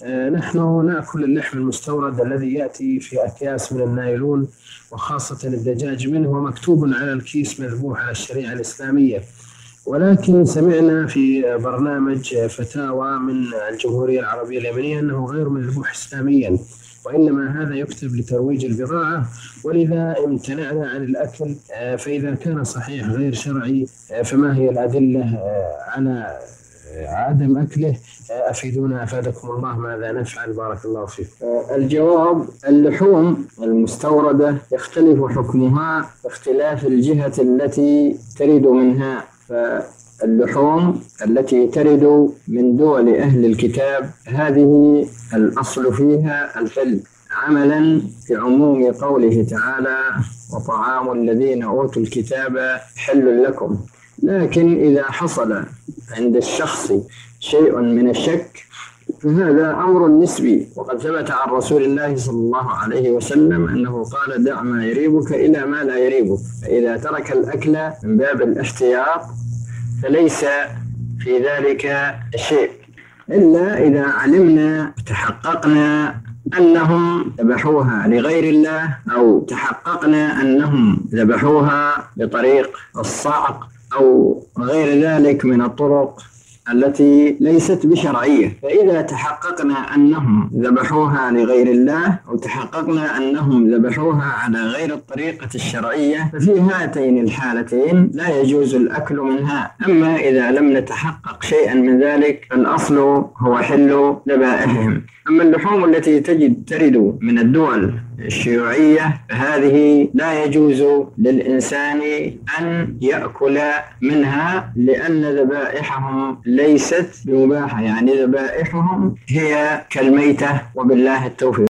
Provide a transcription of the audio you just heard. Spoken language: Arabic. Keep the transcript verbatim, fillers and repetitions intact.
آه، نحن نأكل اللحم المستورد الذي يأتي في أكياس من النايلون، وخاصة الدجاج منه، ومكتوب على الكيس مذبوح على الشريعة الإسلامية. ولكن سمعنا في برنامج فتاوى من الجمهورية العربية اليمنية أنه غير مذبوح إسلاميا، وإنما هذا يكتب لترويج البضاعة، ولذا امتنعنا عن الأكل. آه، فإذا كان صحيح غير شرعي، آه، فما هي الأدلة آه، على آه، عدم أكله؟ آه، أفيدونا أفادكم الله، ماذا نفعل؟ بارك الله فيكم. آه، الجواب: اللحوم المستوردة يختلف حكمها باختلاف الجهة التي ترد منها. فاللحوم التي ترد من دول أهل الكتاب هذه الأصل فيها الحل، عملا بعموم قوله تعالى: وطعام الذين أوتوا الكتاب حل لكم. لكن إذا حصل عند الشخص شيء من الشك فهذا أمر نسبي، وقد ثبت عن رسول الله صلى الله عليه وسلم أنه قال: دع ما يريبك إلى ما لا يريبك. فإذا ترك الأكل من باب الاحتياط فليس في ذلك شيء، إلا إذا علمنا تحققنا أنهم ذبحوها لغير الله، أو تحققنا أنهم ذبحوها بطريق الصعق أو غير ذلك من الطرق التي ليست بشرعية. فإذا تحققنا أنهم ذبحوها لغير الله، أو تحققنا أنهم ذبحوها على غير الطريقة الشرعية، ففي هاتين الحالتين لا يجوز الأكل منها. أما إذا لم نتحقق شيئا من ذلك فالأصل هو حل ذبائحهم. أما اللحوم التي تجد ترد من الدول الشيوعية فهذه لا يجوز للإنسان أن يأكل منها، لأن ذبائحهم ليست بمباحة، يعني ذبائحهم هي كالميتة، وبالله التوفيق.